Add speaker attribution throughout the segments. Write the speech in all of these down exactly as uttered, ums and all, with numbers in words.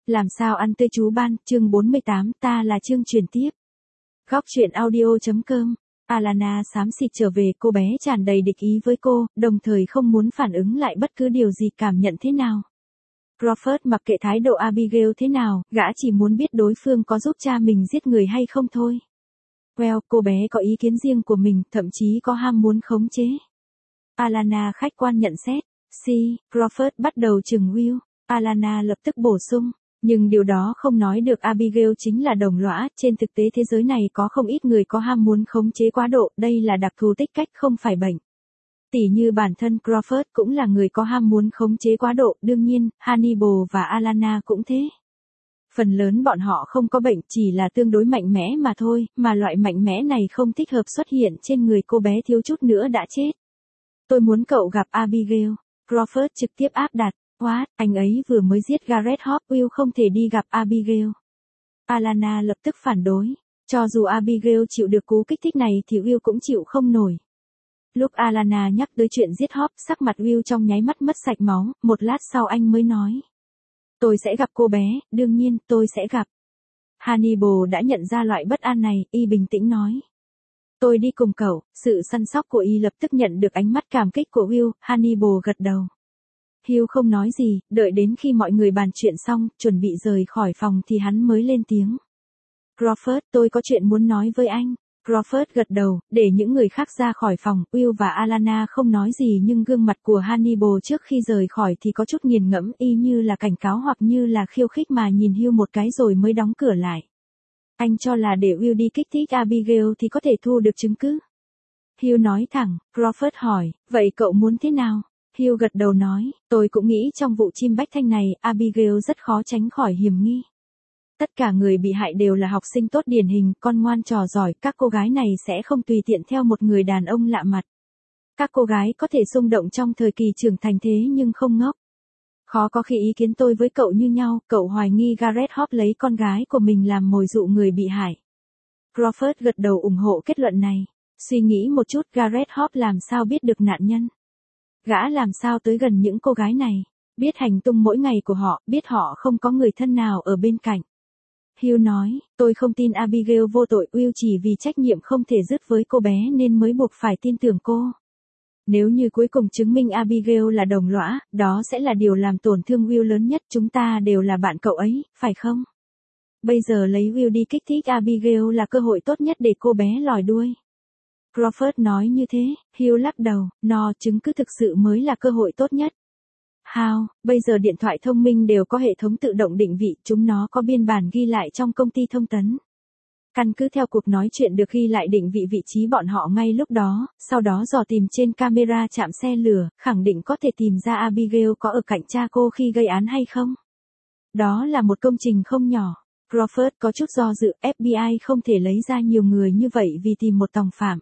Speaker 1: Làm sao ăn tươi chú ban, chương bốn mươi tám, ta là chương truyền tiếp. Góc truyện audio.com. Alana xám xịt trở về, cô bé tràn đầy địch ý với cô, đồng thời không muốn phản ứng lại bất cứ điều gì. Cảm nhận thế nào? Crawford mặc kệ thái độ Abigail thế nào, gã chỉ muốn biết đối phương có giúp cha mình giết người hay không thôi. Well, cô bé có ý kiến riêng của mình, thậm chí có ham muốn khống chế. Alana khách quan nhận xét. Si, Crawford bắt đầu chừng Will. Alana lập tức bổ sung. Nhưng điều đó không nói được Abigail chính là đồng lõa, trên thực tế thế giới này có không ít người có ham muốn khống chế quá độ, đây là đặc thù tích cách không phải bệnh. Tỉ như bản thân Crawford cũng là người có ham muốn khống chế quá độ, đương nhiên, Hannibal và Alana cũng thế. Phần lớn bọn họ không có bệnh, chỉ là tương đối mạnh mẽ mà thôi, mà loại mạnh mẽ này không thích hợp xuất hiện trên người cô bé thiếu chút nữa đã chết. Tôi muốn cậu gặp Abigail. Crawford trực tiếp áp đặt. What, anh ấy vừa mới giết Gareth Hope, Will không thể đi gặp Abigail. Alana lập tức phản đối. Cho dù Abigail chịu được cú kích thích này thì Will cũng chịu không nổi. Lúc Alana nhắc tới chuyện giết Hope, sắc mặt Will trong nháy mắt mất sạch máu, một lát sau anh mới nói. Tôi sẽ gặp cô bé, đương nhiên, tôi sẽ gặp. Hannibal đã nhận ra loại bất an này, y bình tĩnh nói. Tôi đi cùng cậu. Sự săn sóc của y lập tức nhận được ánh mắt cảm kích của Will. Hannibal gật đầu. Hugh không nói gì, đợi đến khi mọi người bàn chuyện xong, chuẩn bị rời khỏi phòng thì hắn mới lên tiếng. Crawford, tôi có chuyện muốn nói với anh. Crawford gật đầu, để những người khác ra khỏi phòng. Will và Alana không nói gì nhưng gương mặt của Hannibal trước khi rời khỏi thì có chút nghiền ngẫm, y như là cảnh cáo hoặc như là khiêu khích mà nhìn Hugh một cái rồi mới đóng cửa lại. Anh cho là để Will đi kích thích Abigail thì có thể thu được chứng cứ. Hugh nói thẳng. Crawford hỏi, vậy cậu muốn thế nào? Hugh gật đầu nói, tôi cũng nghĩ trong vụ chim bách thanh này, Abigail rất khó tránh khỏi hiểm nghi. Tất cả người bị hại đều là học sinh tốt điển hình, con ngoan trò giỏi, các cô gái này sẽ không tùy tiện theo một người đàn ông lạ mặt. Các cô gái có thể xung động trong thời kỳ trưởng thành thế nhưng không ngốc. Khó có khi ý kiến tôi với cậu như nhau, cậu hoài nghi Gareth Hope lấy con gái của mình làm mồi dụ người bị hại. Crawford gật đầu ủng hộ kết luận này. Suy nghĩ một chút, Gareth Hope làm sao biết được nạn nhân? Gã làm sao tới gần những cô gái này, biết hành tung mỗi ngày của họ, biết họ không có người thân nào ở bên cạnh. Hugh nói, tôi không tin Abigail vô tội, Will chỉ vì trách nhiệm không thể dứt với cô bé nên mới buộc phải tin tưởng cô. Nếu như cuối cùng chứng minh Abigail là đồng lõa, đó sẽ là điều làm tổn thương Will lớn nhất, chúng ta đều là bạn cậu ấy, phải không? Bây giờ lấy Will đi kích thích Abigail là cơ hội tốt nhất để cô bé lòi đuôi. Crawford nói như thế. Hugh lắc đầu, no, chứng cứ thực sự mới là cơ hội tốt nhất. How, bây giờ điện thoại thông minh đều có hệ thống tự động định vị, chúng nó có biên bản ghi lại trong công ty thông tấn. Căn cứ theo cuộc nói chuyện được ghi lại định vị vị trí bọn họ ngay lúc đó, sau đó dò tìm trên camera trạm xe lửa, khẳng định có thể tìm ra Abigail có ở cạnh cha cô khi gây án hay không. Đó là một công trình không nhỏ. Crawford có chút do dự, ép bi ai không thể lấy ra nhiều người như vậy vì tìm một tòng phạm.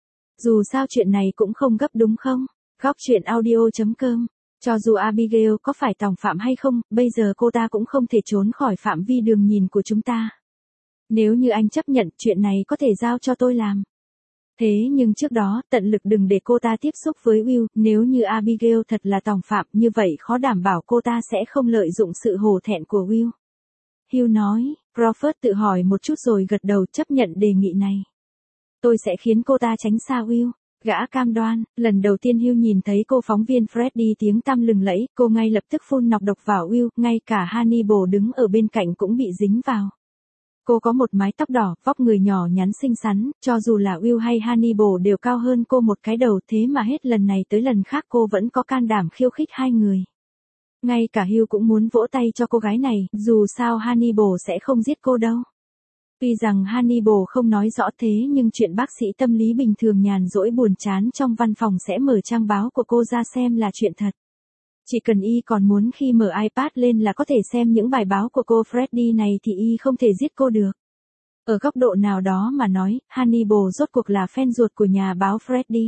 Speaker 1: Dù sao chuyện này cũng không gấp đúng không? Góc truyện audio.com. Cho dù Abigail có phải tòng phạm hay không, bây giờ cô ta cũng không thể trốn khỏi phạm vi đường nhìn của chúng ta. Nếu như anh chấp nhận, chuyện này có thể giao cho tôi làm. Thế nhưng trước đó, tận lực đừng để cô ta tiếp xúc với Will, nếu như Abigail thật là tòng phạm, như vậy khó đảm bảo cô ta sẽ không lợi dụng sự hổ thẹn của Will. Hugh nói. Crawford tự hỏi một chút rồi gật đầu chấp nhận đề nghị này. Tôi sẽ khiến cô ta tránh xa Will. Gã cam đoan. Lần đầu tiên Hugh nhìn thấy cô phóng viên Freddie tiếng tăm lừng lẫy, cô ngay lập tức phun nọc độc vào Will, ngay cả Hannibal đứng ở bên cạnh cũng bị dính vào. Cô có một mái tóc đỏ, vóc người nhỏ nhắn xinh xắn, cho dù là Will hay Hannibal đều cao hơn cô một cái đầu, thế mà hết lần này tới lần khác cô vẫn có can đảm khiêu khích hai người. Ngay cả Hugh cũng muốn vỗ tay cho cô gái này, dù sao Hannibal sẽ không giết cô đâu. Tuy rằng Hannibal không nói rõ thế nhưng chuyện bác sĩ tâm lý bình thường nhàn rỗi buồn chán trong văn phòng sẽ mở trang báo của cô ra xem là chuyện thật. Chỉ cần y còn muốn khi mở iPad lên là có thể xem những bài báo của cô Freddie này thì y không thể giết cô được. Ở góc độ nào đó mà nói, Hannibal rốt cuộc là fan ruột của nhà báo Freddie.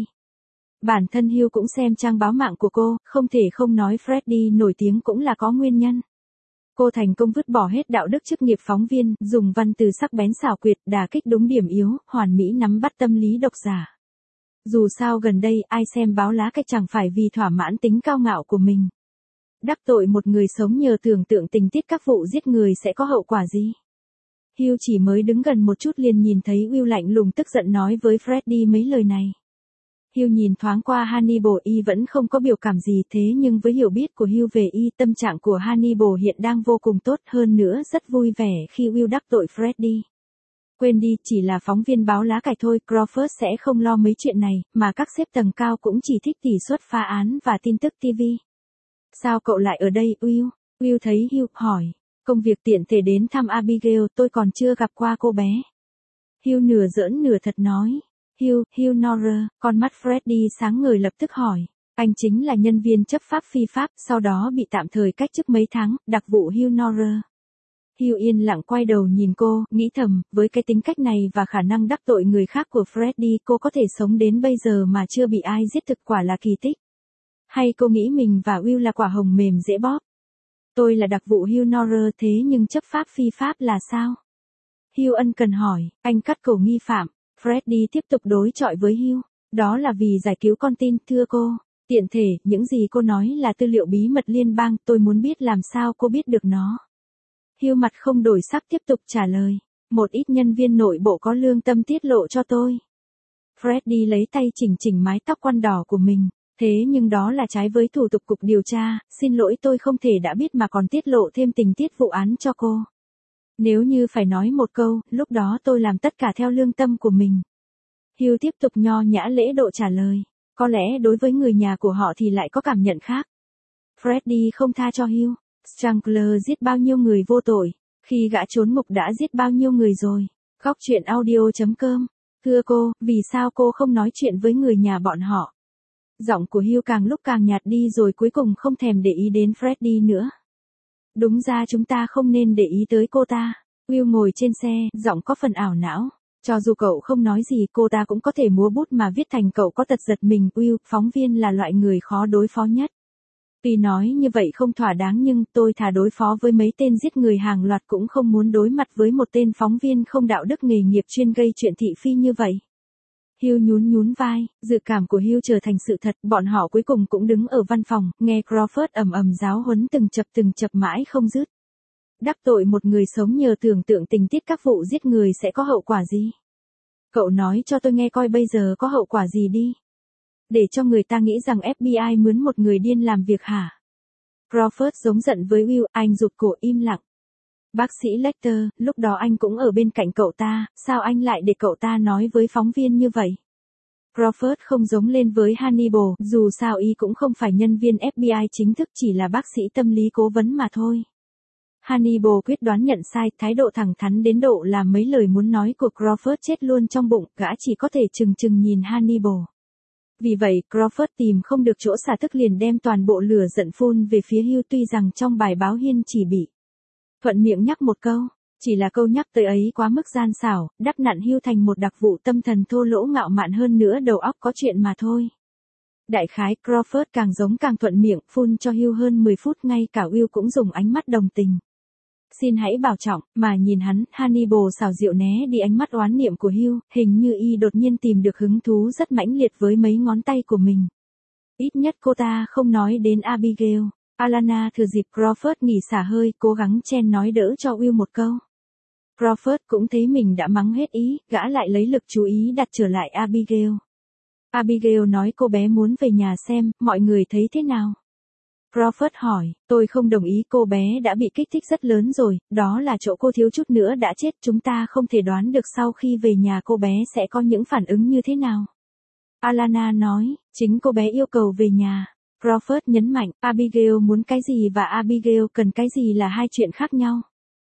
Speaker 1: Bản thân Hugh cũng xem trang báo mạng của cô, không thể không nói Freddie nổi tiếng cũng là có nguyên nhân. Cô thành công vứt bỏ hết đạo đức chức nghiệp phóng viên, dùng văn từ sắc bén xảo quyệt, đả kích đúng điểm yếu, hoàn mỹ nắm bắt tâm lý độc giả. Dù sao gần đây, ai xem báo lá cách chẳng phải vì thỏa mãn tính cao ngạo của mình. Đắc tội một người sống nhờ tưởng tượng tình tiết các vụ giết người sẽ có hậu quả gì? Hugh chỉ mới đứng gần một chút liền nhìn thấy Will lạnh lùng tức giận nói với Freddy mấy lời này. Hugh nhìn thoáng qua Hannibal, y vẫn không có biểu cảm gì, thế nhưng với hiểu biết của Hugh về y, tâm trạng của Hannibal hiện đang vô cùng tốt, hơn nữa rất vui vẻ khi Will đắc tội Freddy. Quên đi, chỉ là phóng viên báo lá cải thôi, Crawford sẽ không lo mấy chuyện này, mà các sếp tầng cao cũng chỉ thích tỷ suất phá án và tin tức ti vi. Sao cậu lại ở đây, Will? Will thấy Hugh hỏi. Công việc tiện thể đến thăm Abigail, tôi còn chưa gặp qua cô bé. Hugh nửa giỡn nửa thật nói. Hugh, Hugh Norrer, con mắt Freddy sáng ngời lập tức hỏi. Anh chính là nhân viên chấp pháp phi pháp, sau đó bị tạm thời cách chức mấy tháng, đặc vụ Hugh Norrer. Hugh yên lặng quay đầu nhìn cô, nghĩ thầm, với cái tính cách này và khả năng đắc tội người khác của Freddy, cô có thể sống đến bây giờ mà chưa bị ai giết, thực quả là kỳ tích. Hay cô nghĩ mình và Will là quả hồng mềm dễ bóp? Tôi là đặc vụ Hugh Norrer, thế nhưng chấp pháp phi pháp là sao? Hugh ân cần hỏi, anh cắt cổ nghi phạm. Freddy tiếp tục đối chọi với Hugh. Đó là vì giải cứu con tin, thưa cô. Tiện thể, những gì cô nói là tư liệu bí mật liên bang, tôi muốn biết làm sao cô biết được nó. Hugh mặt không đổi sắc tiếp tục trả lời. Một ít nhân viên nội bộ có lương tâm tiết lộ cho tôi. Freddy lấy tay chỉnh chỉnh mái tóc quăn đỏ của mình. Thế nhưng đó là trái với thủ tục cục điều tra, xin lỗi, tôi không thể đã biết mà còn tiết lộ thêm tình tiết vụ án cho cô. Nếu như phải nói một câu, lúc đó tôi làm tất cả theo lương tâm của mình. Hugh tiếp tục nho nhã lễ độ trả lời. Có lẽ đối với người nhà của họ thì lại có cảm nhận khác. Freddy không tha cho Hugh. Strangler giết bao nhiêu người vô tội. Khi gã trốn ngục đã giết bao nhiêu người rồi. Góc truyện audio chấm com. Thưa cô, vì sao cô không nói chuyện với người nhà bọn họ? Giọng của Hugh càng lúc càng nhạt đi rồi cuối cùng không thèm để ý đến Freddy nữa. Đúng ra chúng ta không nên để ý tới cô ta. Will ngồi trên xe, giọng có phần ảo não. Cho dù cậu không nói gì, cô ta cũng có thể múa bút mà viết thành cậu có tật giật mình. Will, phóng viên là loại người khó đối phó nhất. Tuy nói như vậy không thỏa đáng nhưng tôi thà đối phó với mấy tên giết người hàng loạt cũng không muốn đối mặt với một tên phóng viên không đạo đức nghề nghiệp chuyên gây chuyện thị phi như vậy. Hugh nhún nhún vai, dự cảm của Hugh trở thành sự thật, bọn họ cuối cùng cũng đứng ở văn phòng, nghe Crawford ầm ầm giáo huấn từng chập từng chập mãi không dứt. Đắc tội một người sống nhờ tưởng tượng tình tiết các vụ giết người sẽ có hậu quả gì? Cậu nói cho tôi nghe coi bây giờ có hậu quả gì đi. Để cho người ta nghĩ rằng ép bê i mướn một người điên làm việc hả? Crawford giống giận với Will, anh rụt cổ im lặng. Bác sĩ Lecter, lúc đó anh cũng ở bên cạnh cậu ta, sao anh lại để cậu ta nói với phóng viên như vậy? Crawford không giống lên với Hannibal, dù sao y cũng không phải nhân viên ép bê i chính thức, chỉ là bác sĩ tâm lý cố vấn mà thôi. Hannibal quyết đoán nhận sai, thái độ thẳng thắn đến độ làm mấy lời muốn nói của Crawford chết luôn trong bụng, gã chỉ có thể chừng chừng nhìn Hannibal. Vì vậy, Crawford tìm không được chỗ xả tức liền đem toàn bộ lửa giận phun về phía Hugh, tuy rằng trong bài báo Hiên chỉ bị thuận miệng nhắc một câu, chỉ là câu nhắc tới ấy quá mức gian xảo, đắp nặn Hugh thành một đặc vụ tâm thần thô lỗ ngạo mạn hơn nữa đầu óc có chuyện mà thôi. Đại khái, Crawford càng giống càng thuận miệng, phun cho Hugh hơn mười phút, ngay cả Will cũng dùng ánh mắt đồng tình. Xin hãy bảo trọng, mà nhìn hắn, Hannibal xảo diệu né đi ánh mắt oán niệm của Hugh, hình như y đột nhiên tìm được hứng thú rất mãnh liệt với mấy ngón tay của mình. Ít nhất cô ta không nói đến Abigail. Alana thừa dịp Crawford nghỉ xả hơi, cố gắng chen nói đỡ cho Will một câu. Crawford cũng thấy mình đã mắng hết ý, gã lại lấy lực chú ý đặt trở lại Abigail. Abigail nói cô bé muốn về nhà xem, mọi người thấy thế nào? Crawford hỏi, tôi không đồng ý, cô bé đã bị kích thích rất lớn rồi, đó là chỗ cô thiếu chút nữa đã chết, chúng ta không thể đoán được sau khi về nhà cô bé sẽ có những phản ứng như thế nào. Alana nói, chính cô bé yêu cầu về nhà. Crawford nhấn mạnh, Abigail muốn cái gì và Abigail cần cái gì là hai chuyện khác nhau.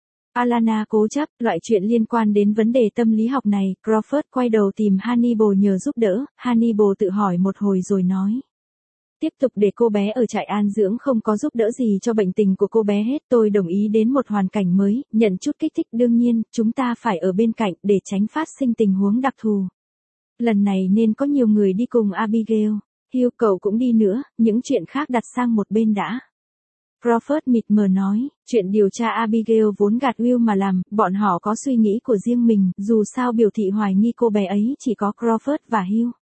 Speaker 1: Alana cố chấp, loại chuyện liên quan đến vấn đề tâm lý học này, Crawford quay đầu tìm Hannibal nhờ giúp đỡ, Hannibal tự hỏi một hồi rồi nói. Tiếp tục để cô bé ở trại an dưỡng không có giúp đỡ gì cho bệnh tình của cô bé hết, tôi đồng ý đến một hoàn cảnh mới, nhận chút kích thích, đương nhiên, chúng ta phải ở bên cạnh để tránh phát sinh tình huống đặc thù. Lần này nên có nhiều người đi cùng Abigail. Hugh, cậu cũng đi nữa, những chuyện khác đặt sang một bên đã. Crawford mịt mờ nói, chuyện điều tra Abigail vốn gạt Will mà làm, bọn họ có suy nghĩ của riêng mình, dù sao biểu thị hoài nghi cô bé ấy chỉ có Crawford và Hugh.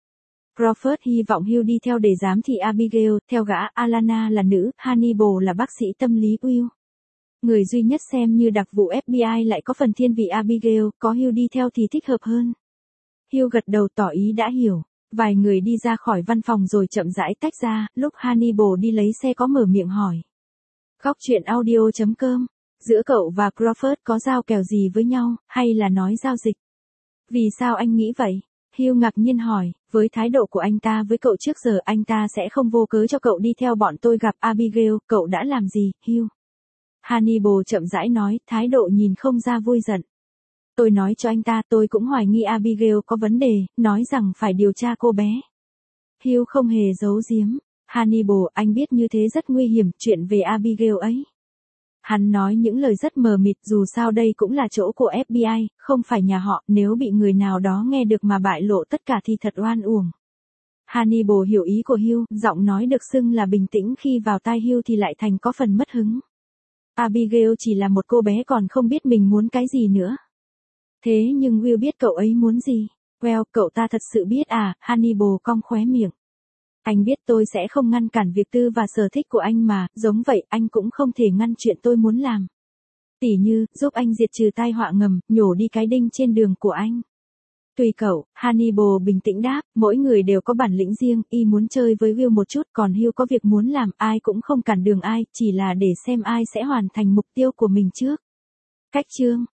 Speaker 1: Crawford hy vọng Hugh đi theo để giám thị Abigail, theo gã, Alana là nữ, Hannibal là bác sĩ tâm lý Will. Người duy nhất xem như đặc vụ ép bê i lại có phần thiên vị Abigail, có Hugh đi theo thì thích hợp hơn. Hugh gật đầu tỏ ý đã hiểu. Vài người đi ra khỏi văn phòng rồi chậm rãi tách ra, lúc Hannibal đi lấy xe có mở miệng hỏi. Góc chuyện audio chấm com, giữa cậu và Crawford có giao kèo gì với nhau, hay là nói giao dịch? Vì sao anh nghĩ vậy? Hugh ngạc nhiên hỏi, với thái độ của anh ta với cậu trước giờ anh ta sẽ không vô cớ cho cậu đi theo bọn tôi gặp Abigail, cậu đã làm gì, Hugh? Hannibal chậm rãi nói, thái độ nhìn không ra vui giận. Tôi nói cho anh ta tôi cũng hoài nghi Abigail có vấn đề, nói rằng phải điều tra cô bé. Hugh không hề giấu giếm. Hannibal, anh biết như thế rất nguy hiểm, chuyện về Abigail ấy. Hắn nói những lời rất mờ mịt, dù sao đây cũng là chỗ của ép bê i, không phải nhà họ, nếu bị người nào đó nghe được mà bại lộ tất cả thì thật oan uổng. Hannibal hiểu ý của Hugh, giọng nói được xưng là bình tĩnh khi vào tai Hugh thì lại thành có phần mất hứng. Abigail chỉ là một cô bé còn không biết mình muốn cái gì nữa. Thế nhưng Will biết cậu ấy muốn gì. Well, cậu ta thật sự biết à, Hannibal cong khóe miệng. Anh biết tôi sẽ không ngăn cản việc tư và sở thích của anh mà, giống vậy anh cũng không thể ngăn chuyện tôi muốn làm. Tỉ như, giúp anh diệt trừ tai họa ngầm, nhổ đi cái đinh trên đường của anh. Tùy cậu, Hannibal bình tĩnh đáp, mỗi người đều có bản lĩnh riêng, y muốn chơi với Will một chút, còn Hugh có việc muốn làm, ai cũng không cản đường ai, chỉ là để xem ai sẽ hoàn thành mục tiêu của mình trước. Cách chương